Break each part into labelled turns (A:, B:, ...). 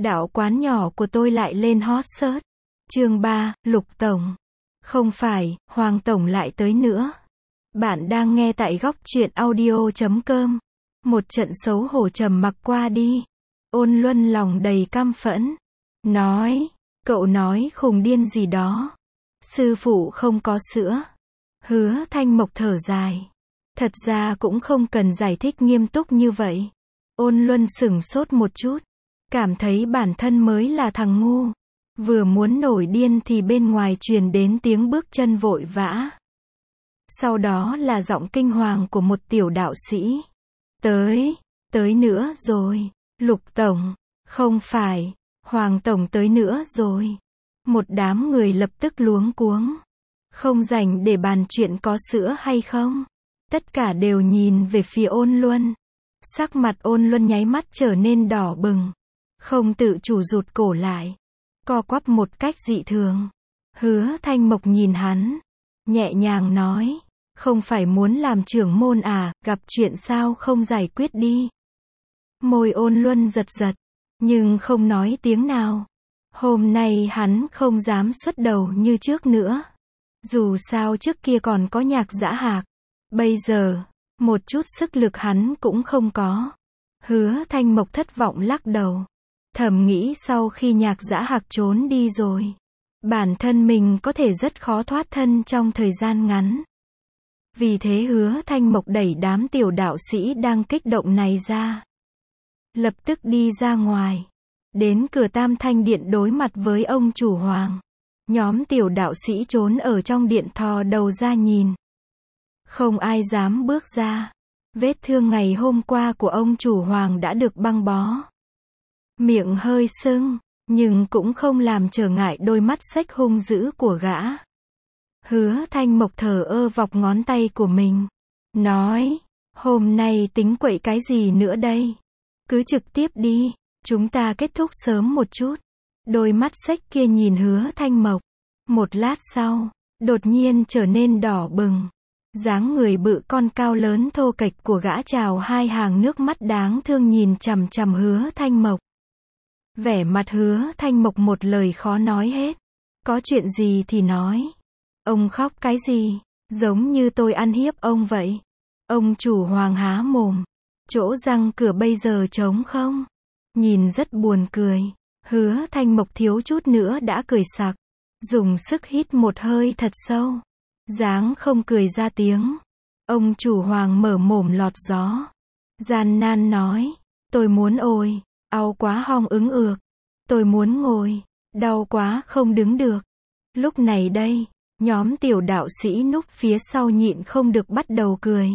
A: đạo quán nhỏ của tôi lại lên hot search. Chương 3, Lục Tổng. Không phải, Hoàng Tổng lại tới nữa. Bạn đang nghe tại góc truyện audio.com. Một trận xấu hổ trầm mặc qua đi. Ôn Luân lòng đầy căm phẫn. Nói, cậu nói khùng điên gì đó. Sư phụ không có sữa. Hứa Thanh Mộc thở dài. Thật ra cũng không cần giải thích nghiêm túc như vậy. Ôn Luân sửng sốt một chút. Cảm thấy bản thân mới là thằng ngu. Vừa muốn nổi điên thì bên ngoài truyền đến tiếng bước chân vội vã. Sau đó là giọng kinh hoàng của một tiểu đạo sĩ. Tới nữa rồi. Lục Tổng. Không phải, Hoàng Tổng tới nữa rồi. Một đám người lập tức luống cuống. Không rảnh để bàn chuyện có sữa hay không. Tất cả đều nhìn về phía Ôn Luân. Sắc mặt Ôn Luân nháy mắt trở nên đỏ bừng. Không tự chủ rụt cổ lại. Co quắp một cách dị thường. Hứa Thanh Mộc nhìn hắn. Nhẹ nhàng nói. Không phải muốn làm trưởng môn à, gặp chuyện sao không giải quyết đi. Môi Ôn Luân giật giật. Nhưng không nói tiếng nào. Hôm nay hắn không dám xuất đầu như trước nữa. Dù sao trước kia còn có Nhạc Dã Hạc. Bây giờ, một chút sức lực hắn cũng không có. Hứa Thanh Mộc thất vọng lắc đầu. Thầm nghĩ sau khi Nhạc Dã Hạc trốn đi rồi. Bản thân mình có thể rất khó thoát thân trong thời gian ngắn. Vì thế Hứa Thanh Mộc đẩy đám tiểu đạo sĩ đang kích động này ra. Lập tức đi ra ngoài. Đến cửa Tam Thanh Điện đối mặt với ông chủ Hoàng. Nhóm tiểu đạo sĩ trốn ở trong điện thò đầu ra nhìn. Không ai dám bước ra. Vết thương ngày hôm qua của ông chủ Hoàng đã được băng bó. Miệng hơi sưng, nhưng cũng không làm trở ngại đôi mắt xếch hung dữ của gã. Hứa Thanh Mộc thờ ơ vọc ngón tay của mình. Nói, hôm nay tính quậy cái gì nữa đây? Cứ trực tiếp đi, chúng ta kết thúc sớm một chút. Đôi mắt xếch kia nhìn Hứa Thanh Mộc. Một lát sau, đột nhiên trở nên đỏ bừng. Dáng người bự con cao lớn thô kệch của gã trào hai hàng nước mắt đáng thương nhìn chằm chằm Hứa Thanh Mộc. Vẻ mặt Hứa Thanh Mộc một lời khó nói hết. Có chuyện gì thì nói. Ông khóc cái gì? Giống như tôi ăn hiếp ông vậy. Ông chủ Hoàng há mồm. Chỗ răng cửa bây giờ trống không? Nhìn rất buồn cười. Hứa Thanh Mộc thiếu chút nữa đã cười sặc. Dùng sức hít một hơi thật sâu. Dáng không cười ra tiếng. Ông chủ Hoàng mở mồm lọt gió. Gian nan nói. Tôi muốn ôi. Đau quá hong ứng ược. Tôi muốn ngồi. Đau quá không đứng được. Lúc này đây, nhóm tiểu đạo sĩ núp phía sau nhịn không được bắt đầu cười.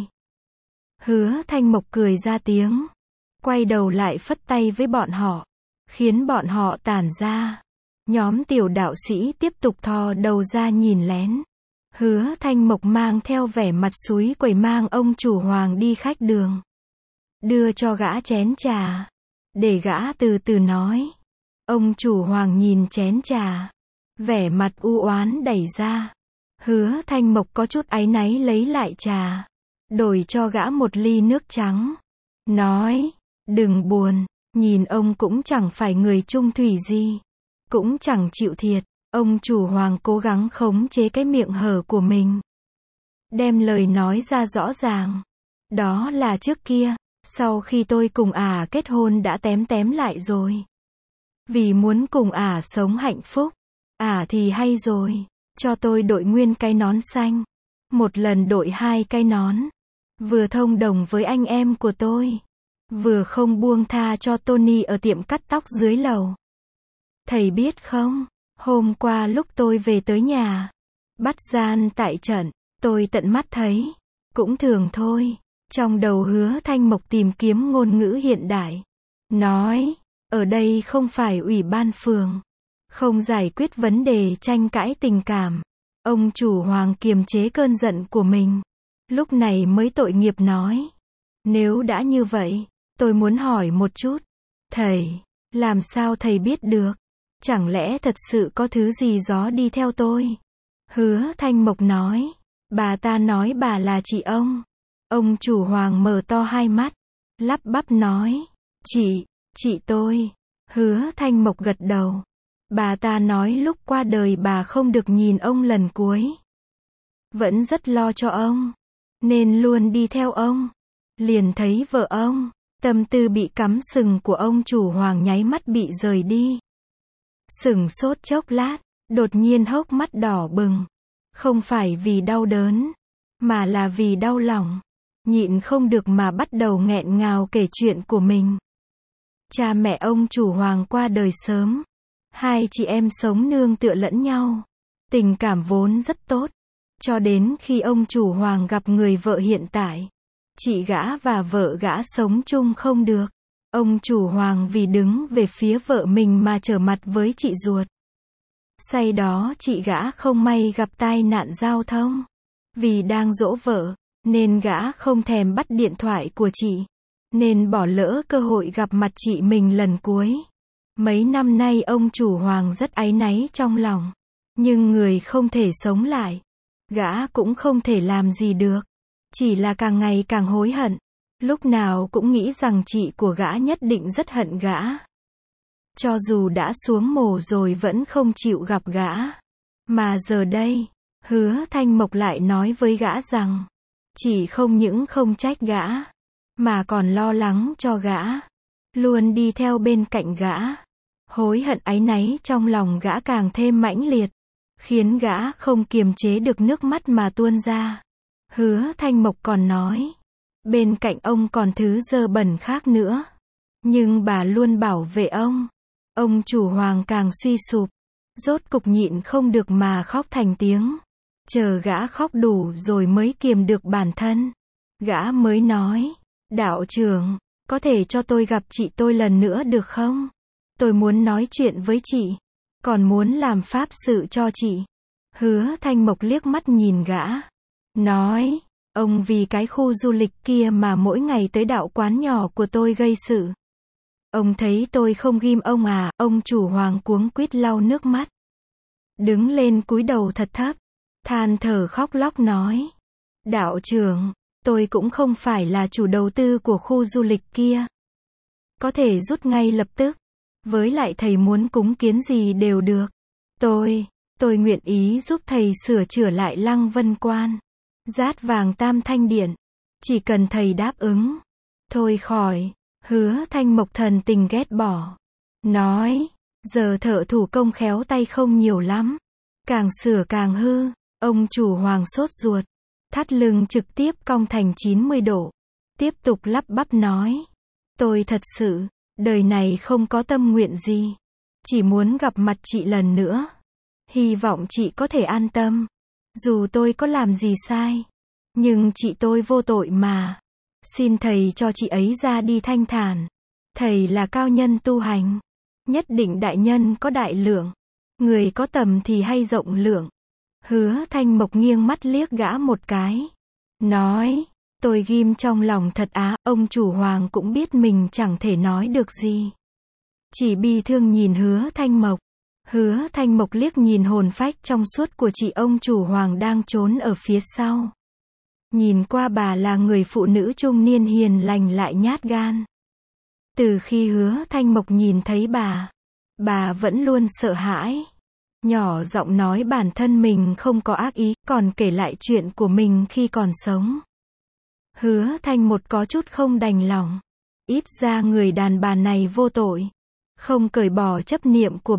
A: Hứa Thanh Mộc cười ra tiếng. Quay đầu lại phất tay với bọn họ. Khiến bọn họ tản ra. Nhóm tiểu đạo sĩ tiếp tục thò đầu ra nhìn lén. Hứa Thanh Mộc mang theo vẻ mặt xúi quẩy mang ông chủ Hoàng đi khách đường. Đưa cho gã chén trà. Để gã từ từ nói. Ông chủ Hoàng nhìn chén trà. Vẻ mặt u oán đẩy ra. Hứa Thanh Mộc có chút áy náy lấy lại trà. Đổi cho gã một ly nước trắng. Nói. Đừng buồn. Nhìn ông cũng chẳng phải người trung thủy gì. Cũng chẳng chịu thiệt. Ông chủ Hoàng cố gắng khống chế cái miệng hở của mình. Đem lời nói ra rõ ràng. Đó là trước kia. Sau khi tôi cùng kết hôn đã tém lại rồi. Vì muốn cùng sống hạnh phúc. Thì hay rồi. Cho tôi đội nguyên cái nón xanh. Một lần đội 2 cái nón. Vừa thông đồng với anh em của tôi. Vừa không buông tha cho Tony ở tiệm cắt tóc dưới lầu. Thầy biết không? Hôm qua lúc tôi về tới nhà. Bắt gian tại trận. Tôi tận mắt thấy. Cũng thường thôi. Trong đầu Hứa Thanh Mộc tìm kiếm ngôn ngữ hiện đại. Nói. Ở đây không phải ủy ban phường. Không giải quyết vấn đề tranh cãi tình cảm. Ông chủ Hoàng kiềm chế cơn giận của mình. Lúc này mới tội nghiệp nói. Nếu đã như vậy, tôi muốn hỏi một chút. Thầy, làm sao thầy biết được? Chẳng lẽ thật sự có thứ gì gió đi theo tôi? Hứa Thanh Mộc nói. Bà ta nói bà là chị ông. Ông chủ Hoàng mở to hai mắt. Lắp bắp nói. Chị tôi. Hứa Thanh Mộc gật đầu. Bà ta nói lúc qua đời bà không được nhìn ông lần cuối. Vẫn rất lo cho ông, nên luôn đi theo ông. Liền thấy vợ ông, tâm tư bị cắm sừng của ông chủ Hoàng nháy mắt bị rời đi. Sửng sốt chốc lát, đột nhiên hốc mắt đỏ bừng. Không phải vì đau đớn, mà là vì đau lòng. Nhịn không được mà bắt đầu nghẹn ngào kể chuyện của mình. Cha mẹ ông chủ Hoàng qua đời sớm. Hai chị em sống nương tựa lẫn nhau. Tình cảm vốn rất tốt. Cho đến khi ông chủ Hoàng gặp người vợ hiện tại. Chị gã và vợ gã sống chung không được. Ông chủ Hoàng vì đứng về phía vợ mình mà trở mặt với chị ruột. Sau đó chị gã không may gặp tai nạn giao thông. Vì đang dỗ vợ, nên gã không thèm bắt điện thoại của chị. Nên bỏ lỡ cơ hội gặp mặt chị mình lần cuối. Mấy năm nay ông chủ Hoàng rất áy náy trong lòng. Nhưng người không thể sống lại. Gã cũng không thể làm gì được. Chỉ là càng ngày càng hối hận. Lúc nào cũng nghĩ rằng chị của gã nhất định rất hận gã. Cho dù đã xuống mồ rồi vẫn không chịu gặp gã. Mà giờ đây, Hứa Thanh Mộc lại nói với gã rằng, chỉ không những không trách gã, mà còn lo lắng cho gã. Luôn đi theo bên cạnh gã. Hối hận áy náy trong lòng gã càng thêm mãnh liệt. Khiến gã không kiềm chế được nước mắt mà tuôn ra. Hứa Thanh Mộc còn nói, bên cạnh ông còn thứ dơ bẩn khác nữa. Nhưng bà luôn bảo vệ ông. Ông chủ Hoàng càng suy sụp. Rốt cục nhịn không được mà khóc thành tiếng. Chờ gã khóc đủ rồi mới kiềm được bản thân. Gã mới nói, đạo trưởng, có thể cho tôi gặp chị tôi lần nữa được không? Tôi muốn nói chuyện với chị. Còn muốn làm pháp sự cho chị. Hứa Thanh Mộc liếc mắt nhìn gã. Nói, ông vì cái khu du lịch kia mà mỗi ngày tới đạo quán nhỏ của tôi gây sự. Ông thấy tôi không ghim ông à? Ông chủ Hoàng cuống quýt lau nước mắt. Đứng lên cúi đầu thật thấp. Than thở khóc lóc nói. Đạo trưởng, tôi cũng không phải là chủ đầu tư của khu du lịch kia. Có thể rút ngay lập tức. Với lại thầy muốn cúng kiến gì đều được. Tôi nguyện ý giúp thầy sửa chữa lại Lăng Vân Quan. Dát vàng Tam Thanh Điện. Chỉ cần thầy đáp ứng. Thôi khỏi. Hứa Thanh Mộc thần tình ghét bỏ. Nói, giờ thợ thủ công khéo tay không nhiều lắm. Càng sửa càng hư. Ông chủ Hoàng sốt ruột. Thắt lưng trực tiếp cong thành 90 độ. Tiếp tục lắp bắp nói. Tôi thật sự, đời này không có tâm nguyện gì. Chỉ muốn gặp mặt chị lần nữa. Hy vọng chị có thể an tâm. Dù tôi có làm gì sai. Nhưng chị tôi vô tội mà. Xin thầy cho chị ấy ra đi thanh thản. Thầy là cao nhân tu hành. Nhất định đại nhân có đại lượng. Người có tầm thì hay rộng lượng. Hứa Thanh Mộc nghiêng mắt liếc gã một cái. Nói, tôi ghim trong lòng thật á. Ông chủ Hoàng cũng biết mình chẳng thể nói được gì. Chỉ bi thương nhìn Hứa Thanh Mộc. Hứa Thanh Mộc liếc nhìn hồn phách trong suốt của chị ông chủ Hoàng đang trốn ở phía sau. Nhìn qua bà là người phụ nữ trung niên hiền lành lại nhát gan. Từ khi Hứa Thanh Mộc nhìn thấy bà vẫn luôn sợ hãi. Nhỏ giọng nói bản thân mình không có ác ý, còn kể lại chuyện của mình khi còn sống. Hứa Thanh Mộc có chút không đành lòng. Ít ra người đàn bà này vô tội. Không cởi bỏ chấp niệm của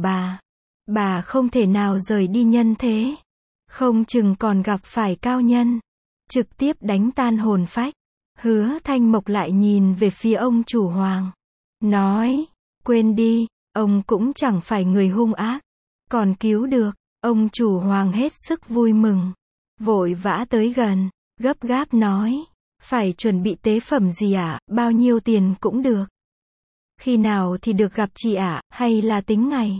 A: bà không thể nào rời đi nhân thế. Không chừng còn gặp phải cao nhân. Trực tiếp đánh tan hồn phách. Hứa Thanh Mộc lại nhìn về phía ông chủ Hoàng. Nói, quên đi, ông cũng chẳng phải người hung ác. Còn cứu được. Ông chủ Hoàng hết sức vui mừng. Vội vã tới gần. Gấp gáp nói. Phải chuẩn bị tế phẩm gì ạ? Bao nhiêu tiền cũng được. Khi nào thì được gặp chị ạ? Hay là tính ngày?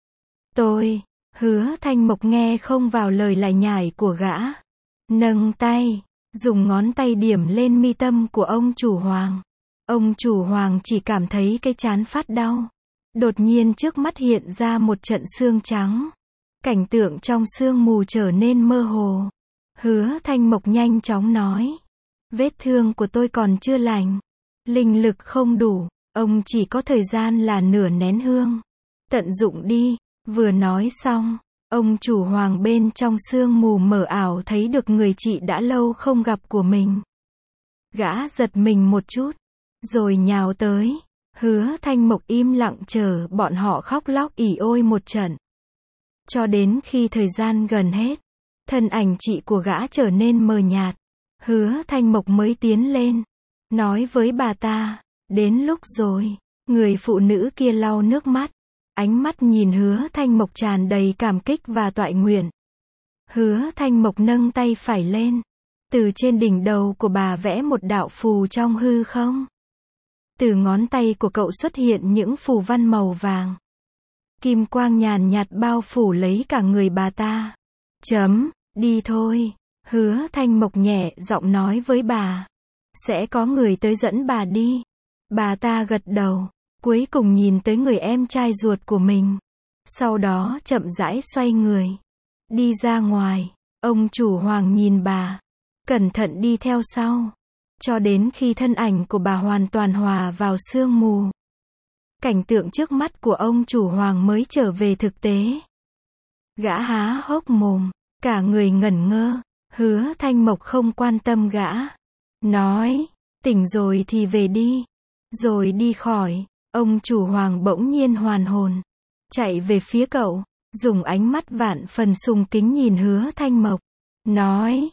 A: Hứa Thanh Mộc nghe không vào lời lải nhải của gã. Nâng tay. Dùng ngón tay điểm lên mi tâm của ông chủ Hoàng. Ông chủ Hoàng chỉ cảm thấy cái trán phát đau. Đột nhiên trước mắt hiện ra một trận sương trắng. Cảnh tượng trong sương mù trở nên mơ hồ. Hứa Thanh Mộc nhanh chóng nói. Vết thương của tôi còn chưa lành. Linh lực không đủ. Ông chỉ có thời gian là nửa nén hương. Tận dụng đi. Vừa nói xong, ông chủ Hoàng bên trong sương mù mờ ảo thấy được người chị đã lâu không gặp của mình. Gã giật mình một chút, rồi nhào tới. Hứa Thanh Mộc im lặng chờ bọn họ khóc lóc ỉ ôi một trận. Cho đến khi thời gian gần hết, thân ảnh chị của gã trở nên mờ nhạt. Hứa Thanh Mộc mới tiến lên, nói với bà ta, đến lúc rồi. Người phụ nữ kia lau nước mắt, ánh mắt nhìn Hứa Thanh Mộc tràn đầy cảm kích và toại nguyện. Hứa Thanh Mộc nâng tay phải lên, từ trên đỉnh đầu của bà vẽ một đạo phù trong hư không. Từ ngón tay của cậu xuất hiện những phù văn màu vàng. Kim quang nhàn nhạt bao phủ lấy cả người bà ta. Đi thôi. Hứa Thanh Mộc nhẹ giọng nói với bà. Sẽ có người tới dẫn bà đi. Bà ta gật đầu, cuối cùng nhìn tới người em trai ruột của mình. Sau đó chậm rãi xoay người, đi ra ngoài. Ông chủ Hoàng nhìn bà, cẩn thận đi theo sau, cho đến khi thân ảnh của bà hoàn toàn hòa vào sương mù. Cảnh tượng trước mắt của ông chủ Hoàng mới trở về thực tế. Gã há hốc mồm, cả người ngẩn ngơ. Hứa Thanh Mộc không quan tâm gã, nói, tỉnh rồi thì về đi, rồi đi khỏi. Ông chủ Hoàng bỗng nhiên hoàn hồn, chạy về phía cậu, dùng ánh mắt vạn phần sùng kính nhìn Hứa Thanh Mộc, nói,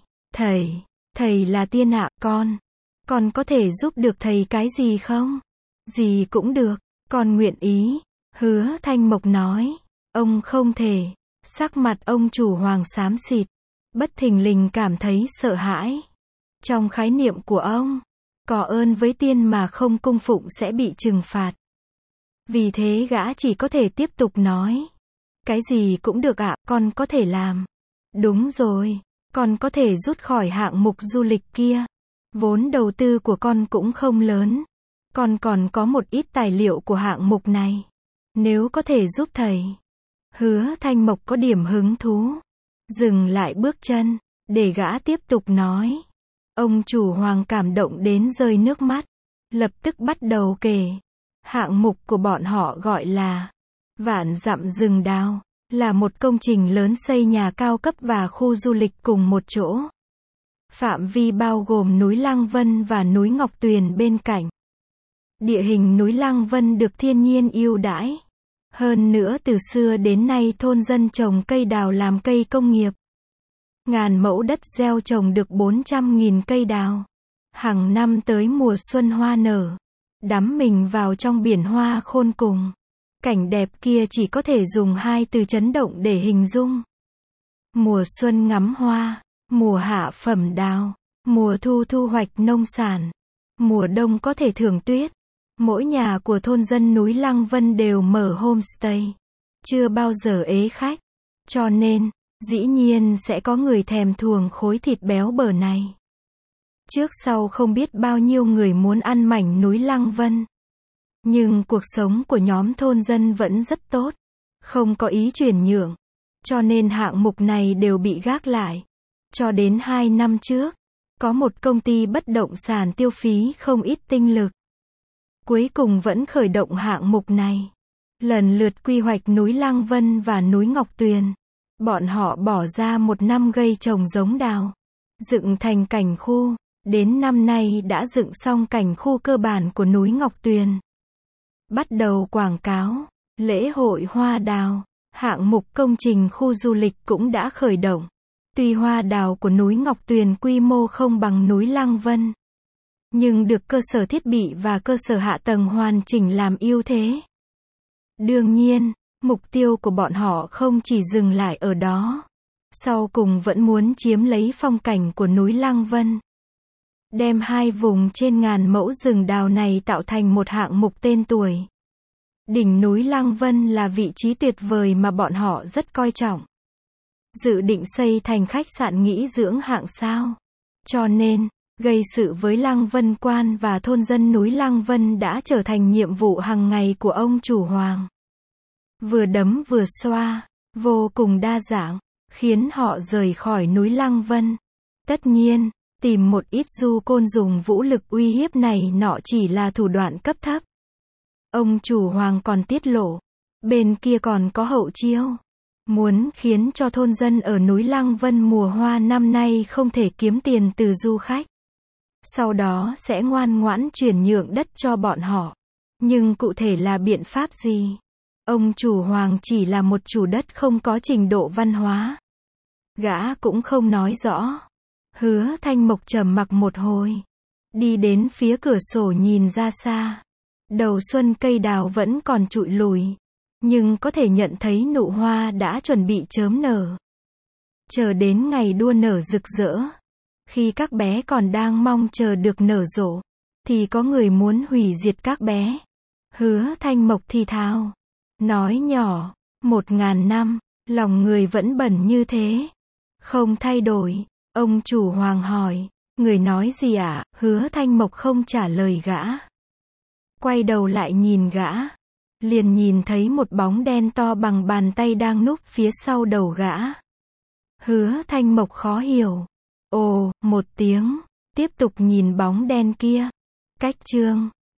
A: thầy là tiên ạ, con có thể giúp được thầy cái gì không? Gì cũng được, con nguyện ý. Hứa Thanh Mộc nói, ông không thể. Sắc mặt ông chủ Hoàng xám xịt, bất thình lình cảm thấy sợ hãi. Trong khái niệm của ông, có ơn với tiên mà không cung phụng sẽ bị trừng phạt. Vì thế gã chỉ có thể tiếp tục nói, cái gì cũng được ạ, con có thể làm. Đúng rồi, con có thể rút khỏi hạng mục du lịch kia. Vốn đầu tư của con cũng không lớn. Con còn có một ít tài liệu của hạng mục này. Nếu có thể giúp thầy. Hứa Thanh Mộc có điểm hứng thú. Dừng lại bước chân, để gã tiếp tục nói. Ông chủ Hoàng cảm động đến rơi nước mắt. Lập tức bắt đầu kể. Hạng mục của bọn họ gọi là Vạn Dặm Rừng Đào. Là một công trình lớn xây nhà cao cấp và khu du lịch cùng một chỗ. Phạm vi bao gồm núi Lăng Vân và núi Ngọc Tuyền bên cạnh. Địa hình núi Lăng Vân được thiên nhiên ưu đãi. Hơn nữa từ xưa đến nay thôn dân trồng cây đào làm cây công nghiệp. Ngàn mẫu đất gieo trồng được 400.000 cây đào. Hàng năm tới mùa xuân hoa nở, đắm mình vào trong biển hoa khôn cùng. Cảnh đẹp kia chỉ có thể dùng hai từ chấn động để hình dung. Mùa xuân ngắm hoa, mùa hạ phẩm đào, mùa thu thu hoạch nông sản, mùa đông có thể thưởng tuyết. Mỗi nhà của thôn dân núi Lăng Vân đều mở homestay, chưa bao giờ ế khách. Cho nên, dĩ nhiên sẽ có người thèm thuồng khối thịt béo bở này. Trước sau không biết bao nhiêu người muốn ăn mảnh núi Lăng Vân. Nhưng cuộc sống của nhóm thôn dân vẫn rất tốt, không có ý chuyển nhượng. Cho nên hạng mục này đều bị gác lại. Cho đến 2 năm trước, có một công ty bất động sản tiêu phí không ít tinh lực. Cuối cùng vẫn khởi động hạng mục này. Lần lượt quy hoạch núi Lăng Vân và núi Ngọc Tuyền. Bọn họ bỏ ra 1 năm gây trồng giống đào, dựng thành cảnh khu. Đến năm nay đã dựng xong cảnh khu cơ bản của núi Ngọc Tuyền. Bắt đầu quảng cáo, lễ hội hoa đào, hạng mục công trình khu du lịch cũng đã khởi động. Tuy hoa đào của núi Ngọc Tuyền quy mô không bằng núi Lăng Vân, nhưng được cơ sở thiết bị và cơ sở hạ tầng hoàn chỉnh làm ưu thế. Đương nhiên, mục tiêu của bọn họ không chỉ dừng lại ở đó. Sau cùng vẫn muốn chiếm lấy phong cảnh của núi Lăng Vân. Đem 2 vùng trên ngàn mẫu rừng đào này tạo thành một hạng mục tên tuổi. Đỉnh núi Lăng Vân là vị trí tuyệt vời mà bọn họ rất coi trọng. Dự định xây thành khách sạn nghỉ dưỡng hạng sao. Cho nên, gây sự với Lăng Vân Quan và thôn dân núi Lăng Vân đã trở thành nhiệm vụ hàng ngày của ông chủ Hoàng. Vừa đấm vừa xoa, vô cùng đa dạng, khiến họ rời khỏi núi Lăng Vân. Tất nhiên, tìm một ít du côn dùng vũ lực uy hiếp này nọ chỉ là thủ đoạn cấp thấp. Ông chủ Hoàng còn tiết lộ, bên kia còn có hậu chiêu. Muốn khiến cho thôn dân ở núi Lăng Vân mùa hoa năm nay không thể kiếm tiền từ du khách. Sau đó sẽ ngoan ngoãn chuyển nhượng đất cho bọn họ. Nhưng cụ thể là biện pháp gì? Ông chủ Hoàng chỉ là một chủ đất không có trình độ văn hóa. Gã cũng không nói rõ. Hứa Thanh Mộc trầm mặc một hồi. Đi đến phía cửa sổ nhìn ra xa. Đầu xuân cây đào vẫn còn trụi lùi. Nhưng có thể nhận thấy nụ hoa đã chuẩn bị chớm nở. Chờ đến ngày đua nở rực rỡ. Khi các bé còn đang mong chờ được nở rộ, thì có người muốn hủy diệt các bé. Hứa Thanh Mộc thì thào. Nói nhỏ, 1000 năm, lòng người vẫn bẩn như thế. Không thay đổi. Ông chủ Hoàng hỏi, người nói gì ạ? Hứa Thanh Mộc không trả lời gã. Quay đầu lại nhìn gã. Liền nhìn thấy một bóng đen to bằng bàn tay đang núp phía sau đầu gã. Hứa Thanh Mộc khó hiểu. Ồ, một tiếng. Tiếp tục nhìn bóng đen kia. Cách chương